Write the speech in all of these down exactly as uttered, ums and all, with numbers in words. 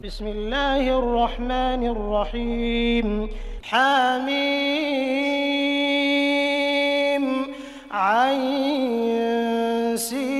بسم الله الرحمن الرحيم حميم عين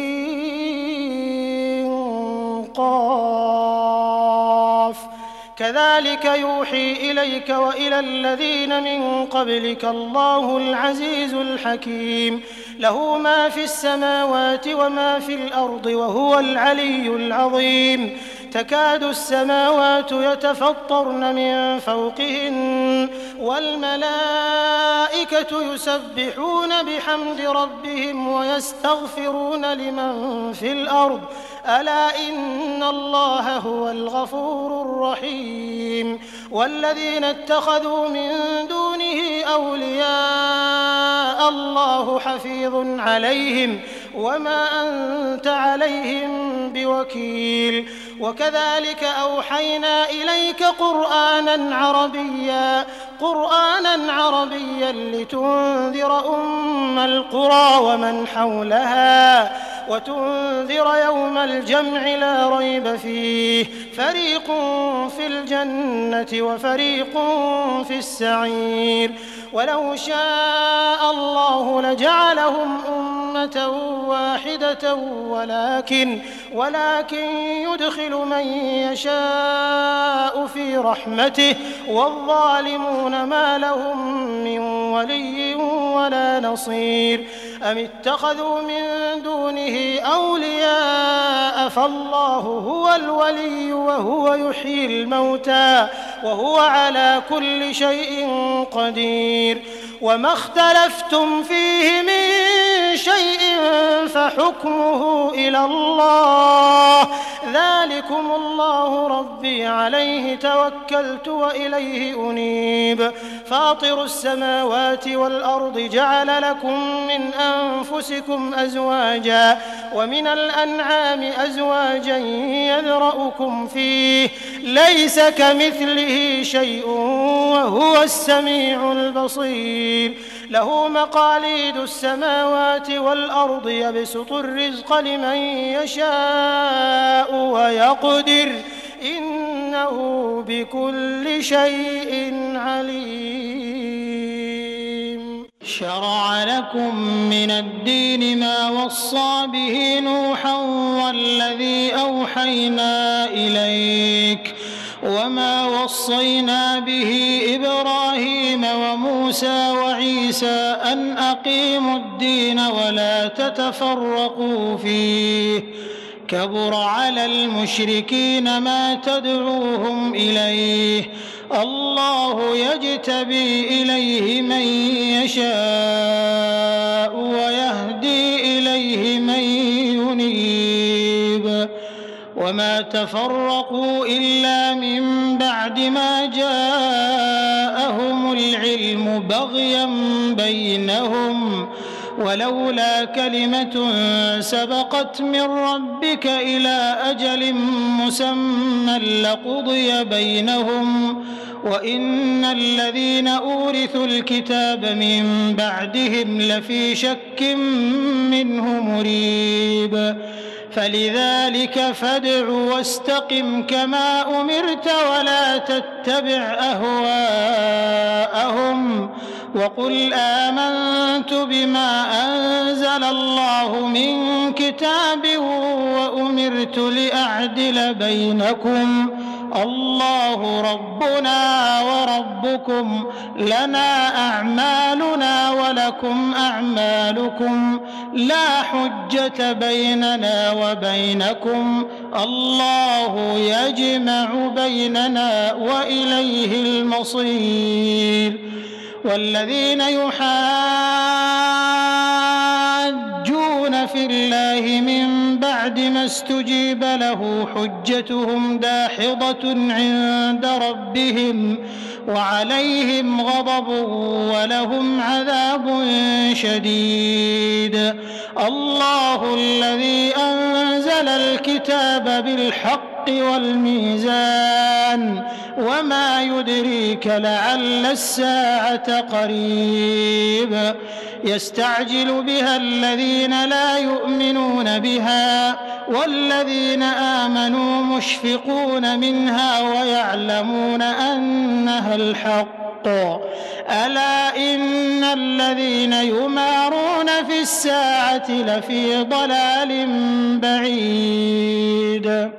سين قاف كذلك يوحي إليك وإلى الذين من قبلك الله العزيز الحكيم له ما في السماوات وما في الأرض وهو العلي العظيم تكاد السماوات يتفطرن من فوقهن والملائكة يسبحون بحمد ربهم ويستغفرون لمن في الأرض ألا إن الله هو الغفور الرحيم والذين اتخذوا من دونه أولياء الله حفيظ عليهم وما أنت عليهم بوكيل وكذلك أوحينا إليك قرآنا عربيا قرآنا عربيا لتنذر أم القرى ومن حولها وتنذر يوم الجمع لا ريب فيه فريق في الجنة وفريق في السعير ولو شاء الله لجعلهم أمة واحدة ولكن ولكن يدخل من يشاء في رحمته والظالمون ما لهم من ولي ولا نصير أم اتخذوا من دونه أولياء فالله هو الولي وهو يحيي الموتى وهو على كل شيء قدير وما اختلفتم فيه من شيء فحكمه إلى الله ذلكم الله ربي عليه توكلت وإليه أنيب فاطر السماوات والأرض جعل لكم من أنفسكم أزواجا ومن الأنعام أزواجا يذرأكم فيه ليس كمثله شيء وهو السميع البصير له مقاليد السماوات والأرض يبسط الرزق لمن يشاء ويقدر إنه بكل شيء عليم شرع لكم من الدين ما وصى به نوحا والذي أوحينا إليك وما وصينا به إبراهيم وموسى وعيسى أن أقيموا الدين ولا تتفرقوا فيه كبر على المشركين ما تدعوهم إليه الله يجتبي إليه من يشاء ويهدي إليه من ينيب وما تفرقوا إلا من بعد ما جاءهم العلم بغيا بينهم ولولا كلمة سبقت من ربك إلى أجل مسمى لقضي بينهم وإن الذين أورثوا الكتاب من بعدهم لفي شك منه مريب فلذلك فادع واستقم كما أمرت ولا تتبع أهواءهم وقل آمنت بما أنزل الله من كتاب وأمرت لأعدل بينكم الله ربنا وربكم لنا أعمالنا ولكم أعمالكم لا حجة بيننا وبينكم الله يجمع بيننا وإليه المصير والذين يحاجون في الله من بعد ما استجيب له حجتهم داحضة عند ربهم وعليهم غضب ولهم عذاب شديد الله الذي أنزل الكتاب بالحق والميزان وما يدريك لعل الساعة قريب يستعجل بها الذين لا يؤمنون بها والذين آمنوا مشفقون منها ويعلمون أنها الحق. ألا إن الذين يمارون في الساعة لفي ضلال بعيد.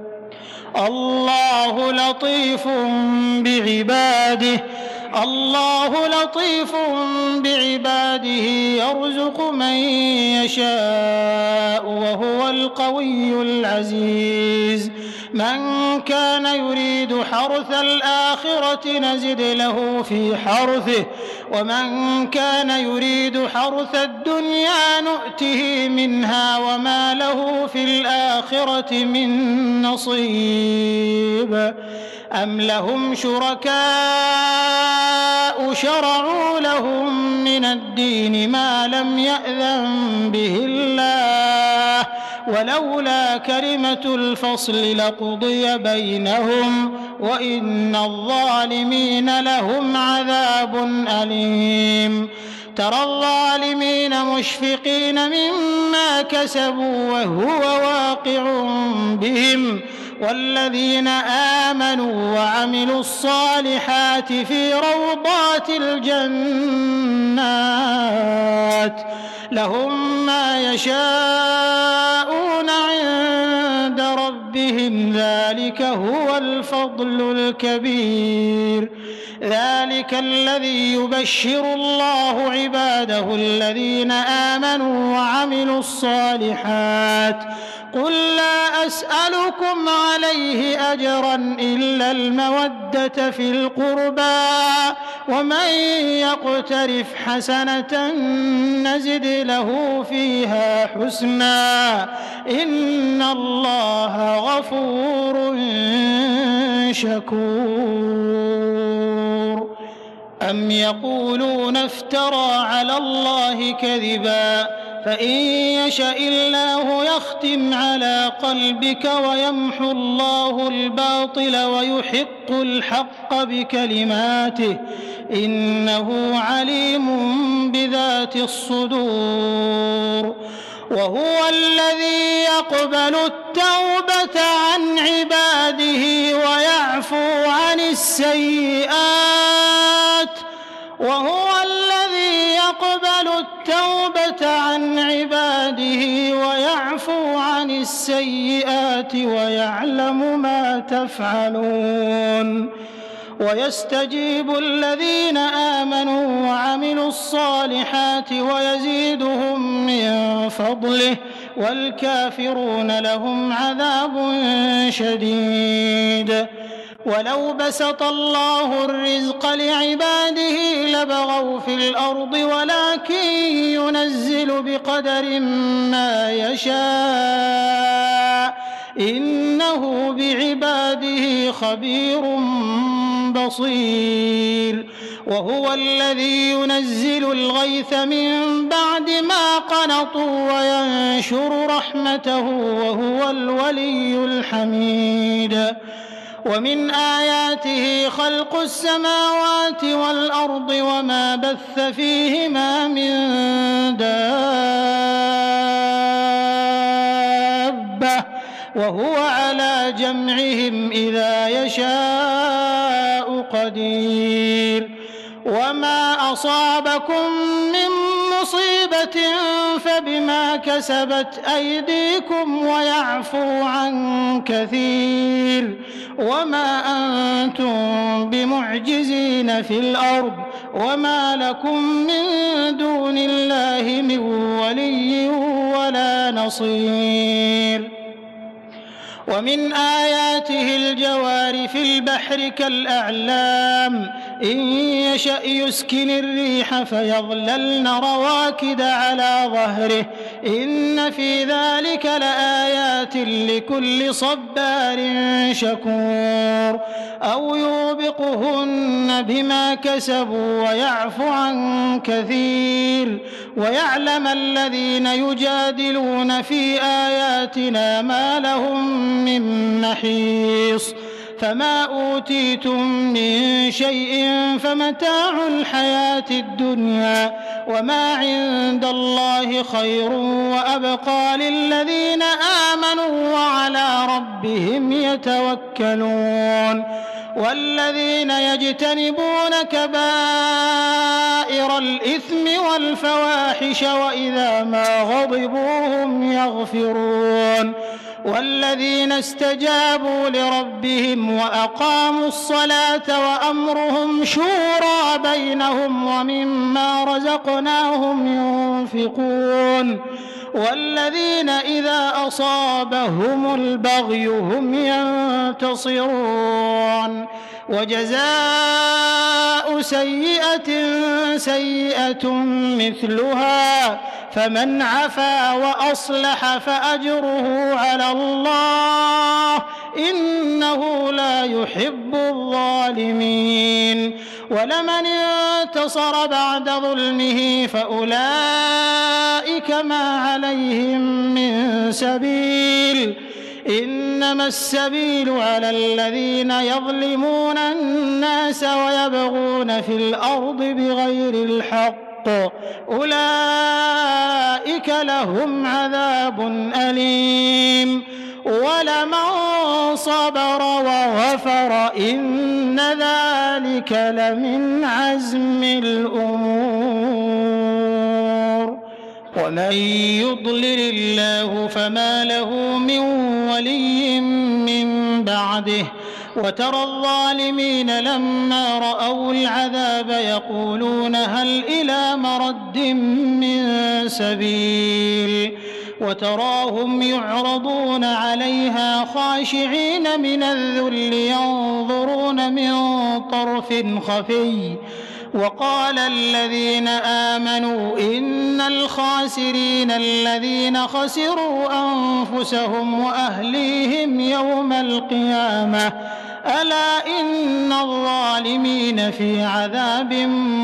الله لطيف بعباده الله لطيف بعباده يرزق من يشاء وهو القوي العزيز. من كان يريد حرث الآخرة نزد له في حرثه ومن كان يريد حرث الدنيا نؤته منها وما له في الآخرة من نصيب. أم لهم شركاء شرعوا لهم من الدين ما لم يأذن به الله ولولا كلمة الفصل لقضي بينهم وإن الظالمين لهم عذاب أليم. ترى الظالمين مشفقين مما كسبوا وهو واقع بهم والذين آمنوا وعملوا الصالحات في روضات الجنات لهم ما يشاءون عند ربهم ذلك هو الفضل الكبير. ذلك الذي يبشر الله عباده الذين آمنوا وعملوا الصالحات. قل لا أسألكم عليه أجرا إلا المودة في القربى ومن يقترف حسنة نزد له فيها حسنا إن الله غفور شكور. أم يقولون افترى على الله كذبا فإن يشأ الله يختم على قلبك ويمحو الله الباطل ويحق الحق بكلماته إنه عليم بذات الصدور. وهو الذي يقبل التوبة عن عباده ويعفو عن السيئات وهو الذي يقبل التوبة عن عباده ويعفو عن السيئات ويعلم ما تفعلون. ويستجيب الذين آمنوا وعملوا الصالحات ويزيدهم من فضله والكافرون لهم عذاب شديد. ولو بسط الله الرزق لعباده لبغوا في الأرض ولكن ينزل بقدر ما يشاء إنه بعباده خبير بصير. وهو الذي ينزل الغيث من بعد ما قنطوا وينشر رحمته وهو الولي الحميد. ومن آياته خلق السماوات والأرض وما بث فيهما من دابة وهو على جمعهم إذا يشاء قدير. وما أصابكم من مصيبة فبما كسبت أيديكم ويعفو عن كثير. وما أنتم بمعجزين في الأرض وما لكم من دون الله من ولي ولا نصير. ومن آياته الجوار في البحر كالأعلام إن يشأ يسكن الريح فيظللن رواكد على ظهره إن في ذلك لآيات لكل صبار شكور. أو يوبقهن بما كسبوا ويعفو عن كثير. ويعلم الذين يجادلون في آياتنا ما لهم من محيص. فما أوتيتم من شيء فمتاع الحياة الدنيا وما عند الله خير وأبقى للذين آمنوا وعلى ربهم يتوكلون والذين يجتنبون كبائر الإثم والفواحش وإذا ما غضبوا هم يغفرون والذين استجابوا لربهم وأقاموا الصلاة وأمرهم شورى بينهم ومما رزقناهم ينفقون والذين إذا أصابهم البغي هم ينتصرون وجزاء سيئة سيئة مثلها فمن عفا وأصلح فأجره على الله إنه لا يحب الظالمين ولمن انتصر بعد ظلمه فأولئك ما عليهم من سبيل إنما السبيل على الذين يظلمون الناس ويبغون في الأرض بغير الحق أولئك لهم عذاب أليم ولمن صبر وغفر إن ذلك لمن عزم الأمور ومن يضلل الله فما له من ولي من بعده وترى الظالمين لما رأوا العذاب يقولون هل إلى مرد من سبيل وتراهم يعرضون عليها خاشعين من الذل ينظرون من طرف خفي وقال الذين آمنوا إن الخاسرين الذين خسروا أنفسهم وأهليهم يوم القيامة ألا إن الظالمين في عذاب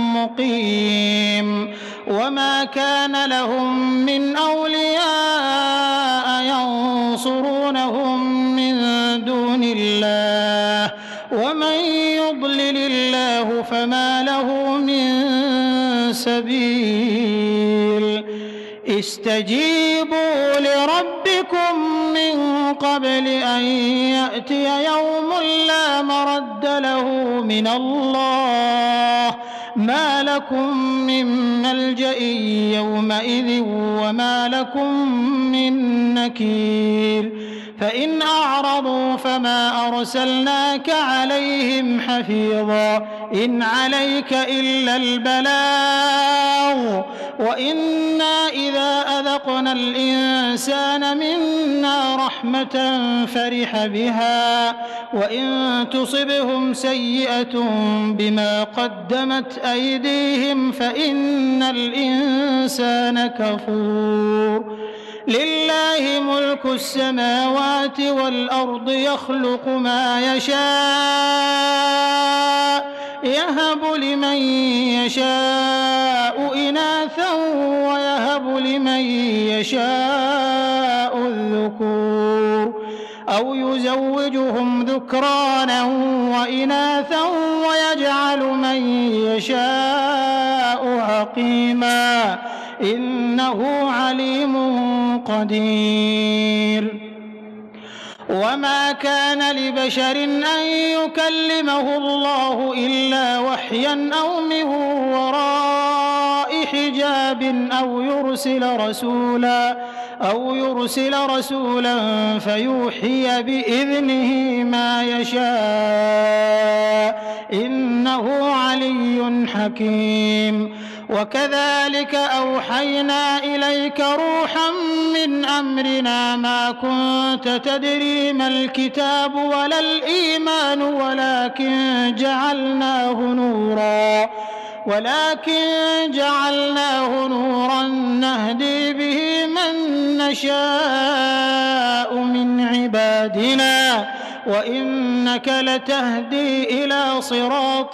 مقيم وما كان لهم من أولياء ينصرونهم من دون الله ومن يضلل الله فما له من سبيل استجيبوا لربكم من قبل أن يأتي يوم لا مرد له من الله ما لكم من ملجأ يومئذ وما لكم من نكير فإن أعرضوا فما أرسلناك عليهم حفيظا إن عليك إلا البلاغ وإنا إذا أذقنا الإنسان منا رحمة فرح بها وإن تصبهم سيئة بما قدمت أيديهم فإن الإنسان كفور لله ملك السماوات والأرض يخلق ما يشاء يهب لمن يشاء إناثا ويهب لمن يشاء الذكور أو يزوجهم ذكرانا وإناثا ويجعل من يشاء عقيما إنه عليم قدير وما كان لبشر أن يكلمه الله إلا وحيا أو من وراء حجاب أو يرسل رسولا أو يرسل رسولا فيوحي بإذنه ما يشاء إنه علي حكيم وكذلك أوحينا إليك روحا من أمرنا ما كنت تدري ما الكتاب ولا الإيمان ولكن جعلناه نورا ولكن جعلناه نورا نهدي به من نشاء من عبادنا وإنك لتهدي إلى صراط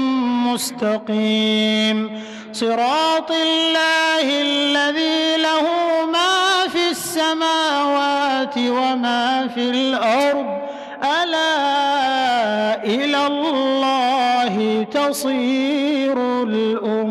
مستقيم صراط الله الذي له ما في السماوات وما في الأرض ألا إلى الله تصير الأمور.